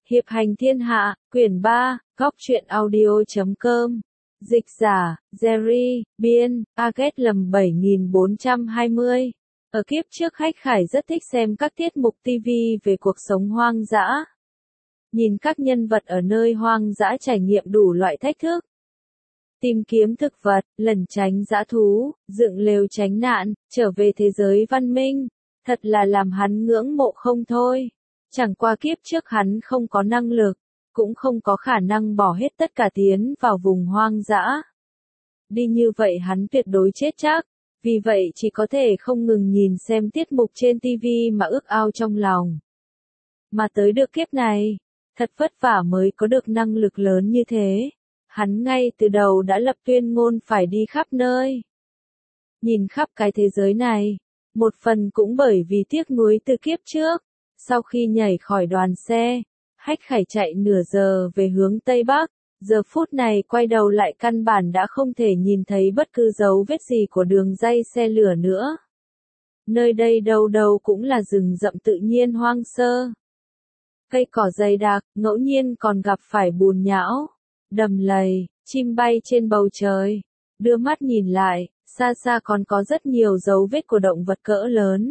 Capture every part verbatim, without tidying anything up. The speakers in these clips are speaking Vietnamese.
Hiệp hành thiên hạ, quyển ba, góc truyện audio chấm com. Dịch giả, Jerry, biên, Aget lầm bảy nghìn bốn trăm hai mươi. Ở kiếp trước Hách Khải rất thích xem các tiết mục ti vi về cuộc sống hoang dã. Nhìn các nhân vật ở nơi hoang dã trải nghiệm đủ loại thách thức. Tìm kiếm thực vật, lẩn tránh dã thú, dựng lều tránh nạn, trở về thế giới văn minh. Thật là làm hắn ngưỡng mộ không thôi. Chẳng qua kiếp trước hắn không có năng lực, cũng không có khả năng bỏ hết tất cả tiến vào vùng hoang dã. Đi như vậy hắn tuyệt đối chết chắc, vì vậy chỉ có thể không ngừng nhìn xem tiết mục trên ti vi mà ước ao trong lòng. Mà tới được kiếp này, thật vất vả mới có được năng lực lớn như thế. Hắn ngay từ đầu đã lập tuyên ngôn phải đi khắp nơi. Nhìn khắp cái thế giới này, một phần cũng bởi vì tiếc nuối từ kiếp trước. Sau khi nhảy khỏi đoàn xe, Hách Khải chạy nửa giờ về hướng Tây Bắc, giờ phút này quay đầu lại căn bản đã không thể nhìn thấy bất cứ dấu vết gì của đường ray xe lửa nữa. Nơi đây đâu đâu cũng là rừng rậm tự nhiên hoang sơ. Cây cỏ dày đặc, ngẫu nhiên còn gặp phải bùn nhão, đầm lầy, chim bay trên bầu trời. Đưa mắt nhìn lại, xa xa còn có rất nhiều dấu vết của động vật cỡ lớn.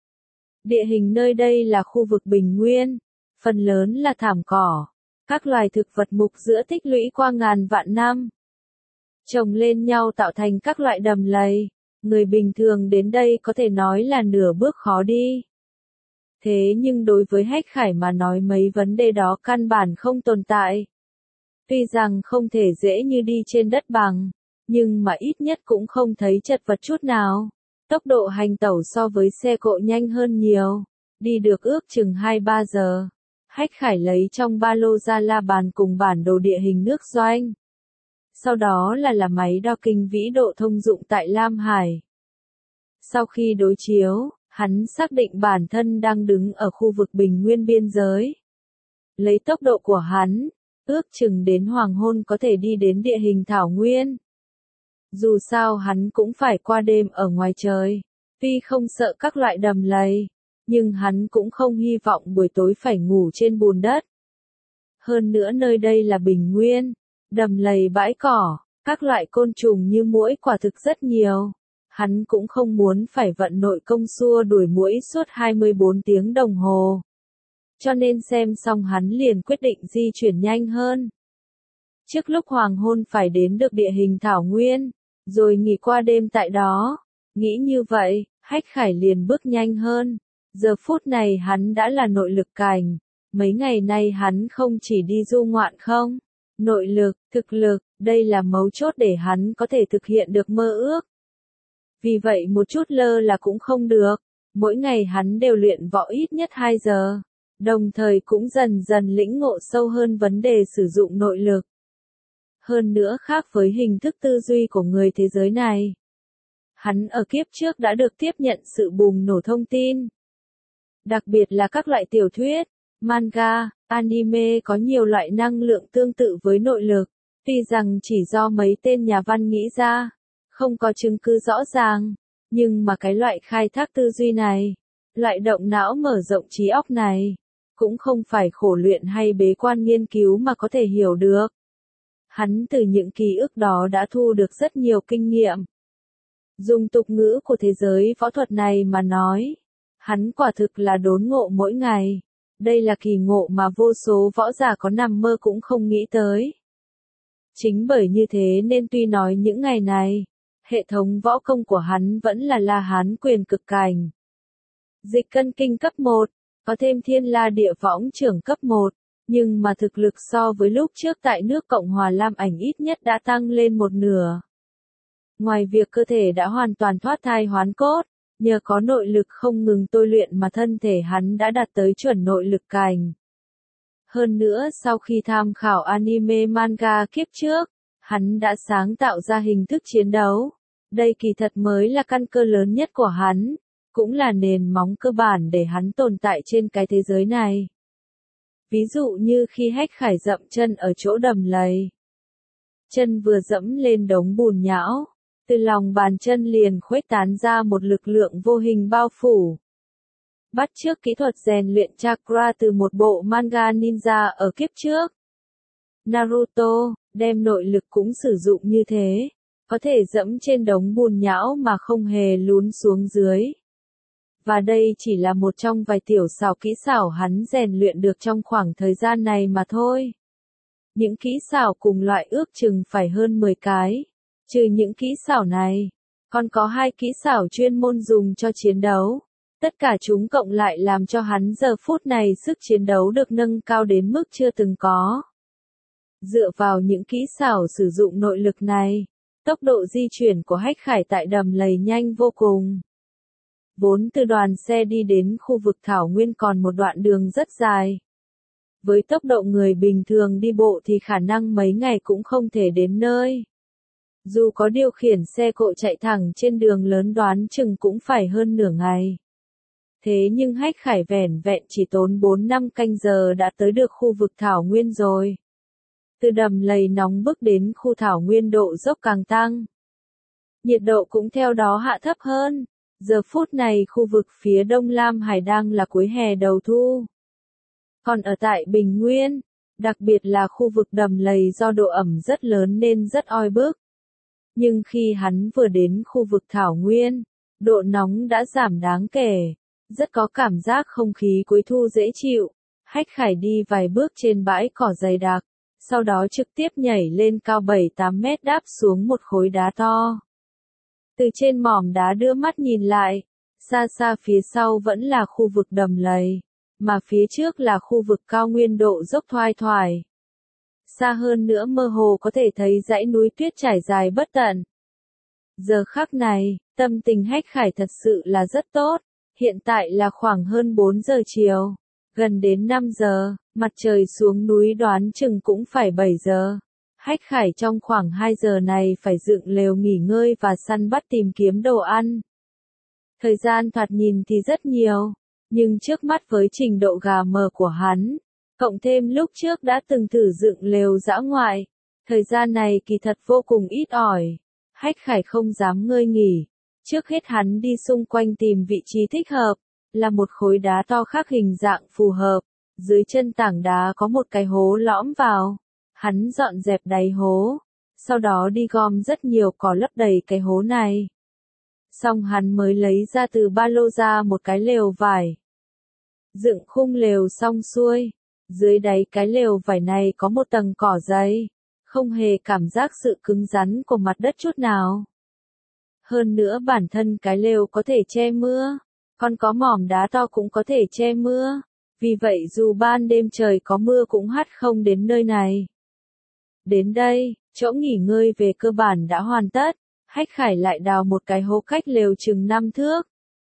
Địa hình nơi đây là khu vực bình nguyên, phần lớn là thảm cỏ, các loài thực vật mục giữa tích lũy qua ngàn vạn năm. Chồng lên nhau tạo thành các loại đầm lầy, người bình thường đến đây có thể nói là nửa bước khó đi. Thế nhưng đối với Hách Khải mà nói mấy vấn đề đó căn bản không tồn tại. Tuy rằng không thể dễ như đi trên đất bằng, nhưng mà ít nhất cũng không thấy chật vật chút nào. Tốc độ hành tẩu so với xe cộ nhanh hơn nhiều, đi được ước chừng hai ba giờ. Hách Khải lấy trong ba lô ra la bàn cùng bản đồ địa hình nước doanh. Sau đó là là máy đo kinh vĩ độ thông dụng tại Lam Hải. Sau khi đối chiếu, hắn xác định bản thân đang đứng ở khu vực bình nguyên biên giới. Lấy tốc độ của hắn, ước chừng đến hoàng hôn có thể đi đến địa hình thảo nguyên. Dù sao hắn cũng phải qua đêm ở ngoài trời, tuy không sợ các loại đầm lầy, nhưng hắn cũng không hy vọng buổi tối phải ngủ trên bùn đất. Hơn nữa nơi đây là bình nguyên, đầm lầy bãi cỏ, các loại côn trùng như muỗi quả thực rất nhiều. Hắn cũng không muốn phải vận nội công xua đuổi muỗi suốt hai mươi bốn tiếng đồng hồ. Cho nên xem xong hắn liền quyết định di chuyển nhanh hơn. Trước lúc hoàng hôn phải đến được địa hình thảo nguyên, rồi nghỉ qua đêm tại đó. Nghĩ như vậy, Hách Khải liền bước nhanh hơn. Giờ phút này hắn đã là nội lực cảnh. Mấy ngày nay hắn không chỉ đi du ngoạn không. Nội lực, thực lực, đây là mấu chốt để hắn có thể thực hiện được mơ ước. Vì vậy một chút lơ là cũng không được. Mỗi ngày hắn đều luyện võ ít nhất hai giờ. Đồng thời cũng dần dần lĩnh ngộ sâu hơn vấn đề sử dụng nội lực. Hơn nữa khác với hình thức tư duy của người thế giới này. Hắn ở kiếp trước đã được tiếp nhận sự bùng nổ thông tin. Đặc biệt là các loại tiểu thuyết, manga, anime có nhiều loại năng lượng tương tự với nội lực. Tuy rằng chỉ do mấy tên nhà văn nghĩ ra, không có chứng cứ rõ ràng, nhưng mà cái loại khai thác tư duy này, loại động não mở rộng trí óc này, cũng không phải khổ luyện hay bế quan nghiên cứu mà có thể hiểu được. Hắn từ những ký ức đó đã thu được rất nhiều kinh nghiệm. Dùng tục ngữ của thế giới võ thuật này mà nói, hắn quả thực là đốn ngộ mỗi ngày. Đây là kỳ ngộ mà vô số võ giả có nằm mơ cũng không nghĩ tới. Chính bởi như thế nên tuy nói những ngày này, hệ thống võ công của hắn vẫn là La Hán quyền cực cảnh. Dịch cân kinh cấp một, có thêm thiên la địa võng trưởng cấp một. Nhưng mà thực lực so với lúc trước tại nước Cộng hòa Lam Ảnh ít nhất đã tăng lên một nửa. Ngoài việc cơ thể đã hoàn toàn thoát thai hoán cốt, nhờ có nội lực không ngừng tôi luyện mà thân thể hắn đã đạt tới chuẩn nội lực cảnh. Hơn nữa sau khi tham khảo anime manga kiếp trước, hắn đã sáng tạo ra hình thức chiến đấu. Đây kỳ thật mới là căn cơ lớn nhất của hắn, cũng là nền móng cơ bản để hắn tồn tại trên cái thế giới này. Ví dụ như khi Hách Khải dậm chân ở chỗ đầm lầy. Chân vừa dẫm lên đống bùn nhão, từ lòng bàn chân liền khuếch tán ra một lực lượng vô hình bao phủ. bắt chước kỹ thuật rèn luyện chakra từ một bộ manga ninja ở kiếp trước. Naruto, đem nội lực cũng sử dụng như thế, có thể dẫm trên đống bùn nhão mà không hề lún xuống dưới. Và đây chỉ là một trong vài tiểu xảo kỹ xảo hắn rèn luyện được trong khoảng thời gian này mà thôi. Những kỹ xảo cùng loại ước chừng phải hơn mười cái. Trừ những kỹ xảo này, còn có hai kỹ xảo chuyên môn dùng cho chiến đấu. Tất cả chúng cộng lại làm cho hắn giờ phút này sức chiến đấu được nâng cao đến mức chưa từng có. Dựa vào những kỹ xảo sử dụng nội lực này, tốc độ di chuyển của Hách Khải tại đầm lầy nhanh vô cùng. Vốn từ đoàn xe đi đến khu vực thảo nguyên còn một đoạn đường rất dài. Với tốc độ người bình thường đi bộ thì khả năng mấy ngày cũng không thể đến nơi. Dù có điều khiển xe cộ chạy thẳng trên đường lớn đoán chừng cũng phải hơn nửa ngày. Thế nhưng Hách Khải vẻn vẹn chỉ tốn bốn năm canh giờ đã tới được khu vực thảo nguyên rồi. Từ đầm lầy nóng bức đến khu thảo nguyên độ dốc càng tăng. Nhiệt độ cũng theo đó hạ thấp hơn. Giờ phút này khu vực phía đông Lam Hải đang là cuối hè đầu thu. Còn ở tại Bình Nguyên, đặc biệt là khu vực đầm lầy do độ ẩm rất lớn nên rất oi bức. Nhưng khi hắn vừa đến khu vực thảo nguyên, độ nóng đã giảm đáng kể, rất có cảm giác không khí cuối thu dễ chịu. Hách Khải đi vài bước trên bãi cỏ dày đặc, sau đó trực tiếp nhảy lên cao bảy tám mét đáp xuống một khối đá to. Từ trên mỏm đá đưa mắt nhìn lại, xa xa phía sau vẫn là khu vực đầm lầy, mà phía trước là khu vực cao nguyên độ dốc thoai thoải. Xa hơn nữa mơ hồ có thể thấy dãy núi tuyết trải dài bất tận. Giờ khắc này, tâm tình Hách Khải thật sự là rất tốt, hiện tại là khoảng hơn bốn giờ chiều, gần đến năm giờ, mặt trời xuống núi đoán chừng cũng phải bảy giờ. Hách Khải trong khoảng hai giờ này phải dựng lều nghỉ ngơi và săn bắt tìm kiếm đồ ăn. Thời gian thoạt nhìn thì rất nhiều, nhưng trước mắt với trình độ gà mờ của hắn, cộng thêm lúc trước đã từng thử dựng lều dã ngoại, thời gian này kỳ thật vô cùng ít ỏi. Hách Khải không dám ngơi nghỉ, trước hết hắn đi xung quanh tìm vị trí thích hợp, là một khối đá to khắc hình dạng phù hợp, dưới chân tảng đá có một cái hố lõm vào. Hắn dọn dẹp đáy hố, sau đó đi gom rất nhiều cỏ lấp đầy cái hố này. Xong hắn mới lấy ra từ ba lô ra một cái lều vải. Dựng khung lều xong xuôi, dưới đáy cái lều vải này có một tầng cỏ dày, không hề cảm giác sự cứng rắn của mặt đất chút nào. Hơn nữa bản thân cái lều có thể che mưa, còn có mỏm đá to cũng có thể che mưa, vì vậy dù ban đêm trời có mưa cũng hắt không đến nơi này. Đến đây, chỗ nghỉ ngơi về cơ bản đã hoàn tất, Hách Khải lại đào một cái hố cách lều chừng năm thước.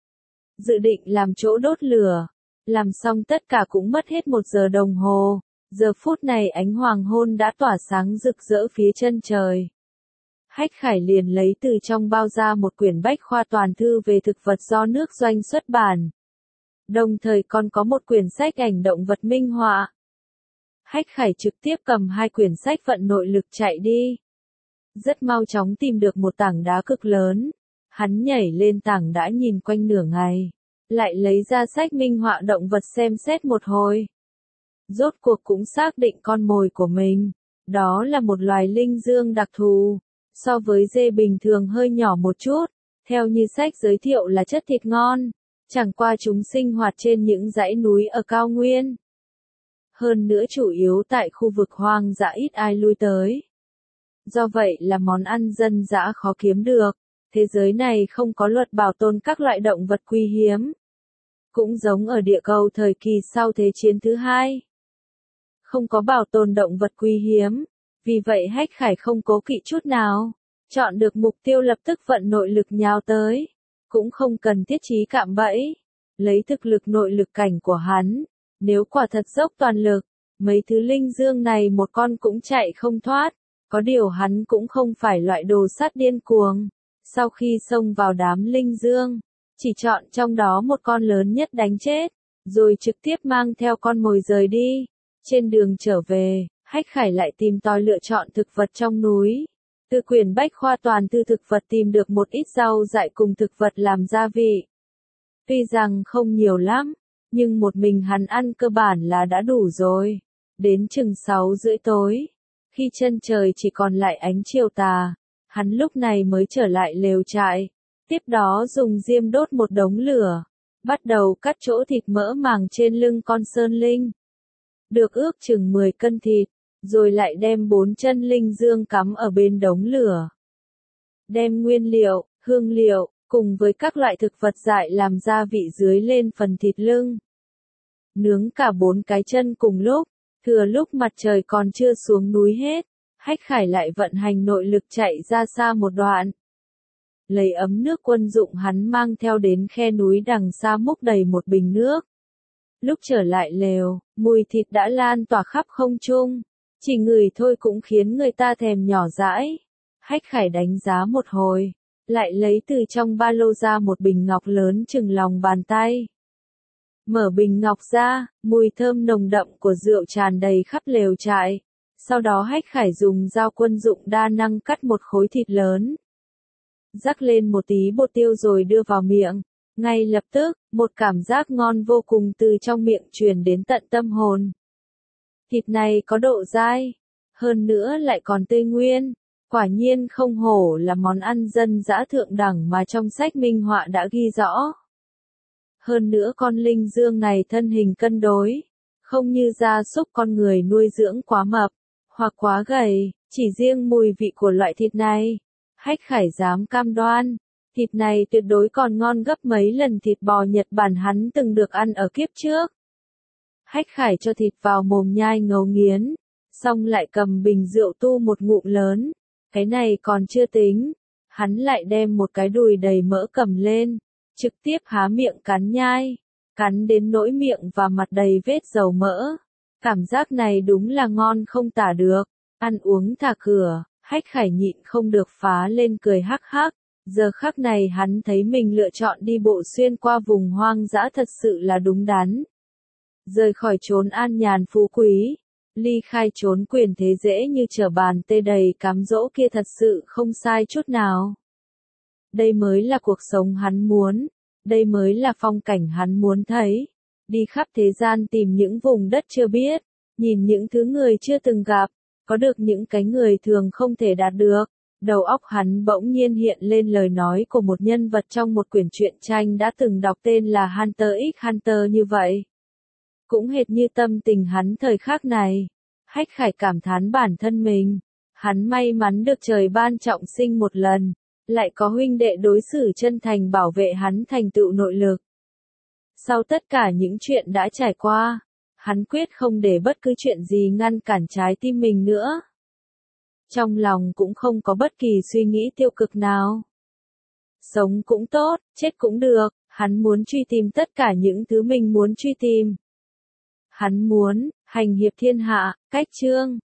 Dự định làm chỗ đốt lửa, làm xong tất cả cũng mất hết một giờ đồng hồ, giờ phút này ánh hoàng hôn đã tỏa sáng rực rỡ phía chân trời. Hách Khải liền lấy từ trong bao ra một quyển bách khoa toàn thư về thực vật do nước Doanh xuất bản. Đồng thời còn có một quyển sách ảnh động vật minh họa. Hách Khải trực tiếp cầm hai quyển sách vận nội lực chạy đi. Rất mau chóng tìm được một tảng đá cực lớn. Hắn nhảy lên tảng đá nhìn quanh nửa ngày. Lại lấy ra sách minh họa động vật xem xét một hồi. Rốt cuộc cũng xác định con mồi của mình. Đó là một loài linh dương đặc thù. So với dê bình thường hơi nhỏ một chút. Theo như sách giới thiệu là chất thịt ngon. Chẳng qua chúng sinh hoạt trên những dãy núi ở cao nguyên. Hơn nữa chủ yếu tại khu vực hoang dã ít ai lui tới. Do vậy là món ăn dân dã khó kiếm được. Thế giới này không có luật bảo tồn các loại động vật quý hiếm. Cũng giống ở địa cầu thời kỳ sau Thế chiến thứ hai. Không có bảo tồn động vật quý hiếm. Vì vậy Hách Khải không cố kỵ chút nào. Chọn được mục tiêu lập tức vận nội lực nhào tới. Cũng không cần thiết trí cạm bẫy. Lấy thực lực nội lực cảnh của hắn. Nếu quả thật dốc toàn lực, mấy thứ linh dương này một con cũng chạy không thoát. Có điều hắn cũng không phải loại đồ sát điên cuồng. Sau khi xông vào đám linh dương, chỉ chọn trong đó một con lớn nhất đánh chết, rồi trực tiếp mang theo con mồi rời đi. Trên đường trở về, Hách Khải lại tìm tòi lựa chọn thực vật trong núi. Từ quyển bách khoa toàn thư thực vật tìm được một ít rau dại cùng thực vật làm gia vị. Tuy rằng không nhiều lắm, nhưng một mình hắn ăn cơ bản là đã đủ rồi. Đến chừng sáu rưỡi tối, khi chân trời chỉ còn lại ánh chiều tà, hắn lúc này mới trở lại lều trại, tiếp đó dùng diêm đốt một đống lửa, bắt đầu cắt chỗ thịt mỡ màng trên lưng con sơn linh. Được ước chừng mười cân thịt, rồi lại đem bốn chân linh dương cắm ở bên đống lửa. Đem nguyên liệu, hương liệu, cùng với các loại thực vật dại làm gia vị dưới lên phần thịt lưng. Nướng cả bốn cái chân cùng lúc, thừa lúc mặt trời còn chưa xuống núi hết, Hách Khải lại vận hành nội lực chạy ra xa một đoạn. Lấy ấm nước quân dụng hắn mang theo đến khe núi đằng xa múc đầy một bình nước. Lúc trở lại lều, mùi thịt đã lan tỏa khắp không trung, chỉ ngửi thôi cũng khiến người ta thèm nhỏ dãi. Hách Khải đánh giá một hồi, lại lấy từ trong ba lô ra một bình ngọc lớn chừng lòng bàn tay. Mở bình ngọc ra, mùi thơm nồng đậm của rượu tràn đầy khắp lều trại. Sau đó Hách Khải dùng dao quân dụng đa năng cắt một khối thịt lớn. Rắc lên một tí bột tiêu rồi đưa vào miệng. Ngay lập tức, một cảm giác ngon vô cùng từ trong miệng truyền đến tận tâm hồn. Thịt này có độ dai, hơn nữa lại còn tươi nguyên. Quả nhiên không hổ là món ăn dân dã thượng đẳng mà trong sách minh họa đã ghi rõ. Hơn nữa con linh dương này thân hình cân đối, không như gia súc con người nuôi dưỡng quá mập, hoặc quá gầy, chỉ riêng mùi vị của loại thịt này. Hách Khải dám cam đoan, thịt này tuyệt đối còn ngon gấp mấy lần thịt bò Nhật Bản hắn từng được ăn ở kiếp trước. Hách Khải cho thịt vào mồm nhai ngấu nghiến, xong lại cầm bình rượu tu một ngụm lớn. Cái này còn chưa tính, hắn lại đem một cái đùi đầy mỡ cầm lên, trực tiếp há miệng cắn nhai, cắn đến nỗi miệng và mặt đầy vết dầu mỡ. Cảm giác này đúng là ngon không tả được, ăn uống thả cửa, Hách Khải nhịn không được phá lên cười hắc hắc. Giờ khắc này hắn thấy mình lựa chọn đi bộ xuyên qua vùng hoang dã thật sự là đúng đắn. Rời khỏi chốn an nhàn phú quý, ly khai chốn quyền thế dễ như trở bàn tay đầy cám dỗ kia thật sự không sai chút nào. Đây mới là cuộc sống hắn muốn, đây mới là phong cảnh hắn muốn thấy. Đi khắp thế gian tìm những vùng đất chưa biết, nhìn những thứ người chưa từng gặp, có được những cái người thường không thể đạt được. Đầu óc hắn bỗng nhiên hiện lên lời nói của một nhân vật trong một quyển truyện tranh đã từng đọc tên là Hunter x Hunter như vậy. Cũng hệt như tâm tình hắn thời khắc này. Hách Khải cảm thán bản thân mình. Hắn may mắn được trời ban trọng sinh một lần, lại có huynh đệ đối xử chân thành bảo vệ hắn thành tựu nội lực. Sau tất cả những chuyện đã trải qua, hắn quyết không để bất cứ chuyện gì ngăn cản trái tim mình nữa. Trong lòng cũng không có bất kỳ suy nghĩ tiêu cực nào. Sống cũng tốt, chết cũng được, hắn muốn truy tìm tất cả những thứ mình muốn truy tìm. Hắn muốn, hành hiệp thiên hạ, cách chương.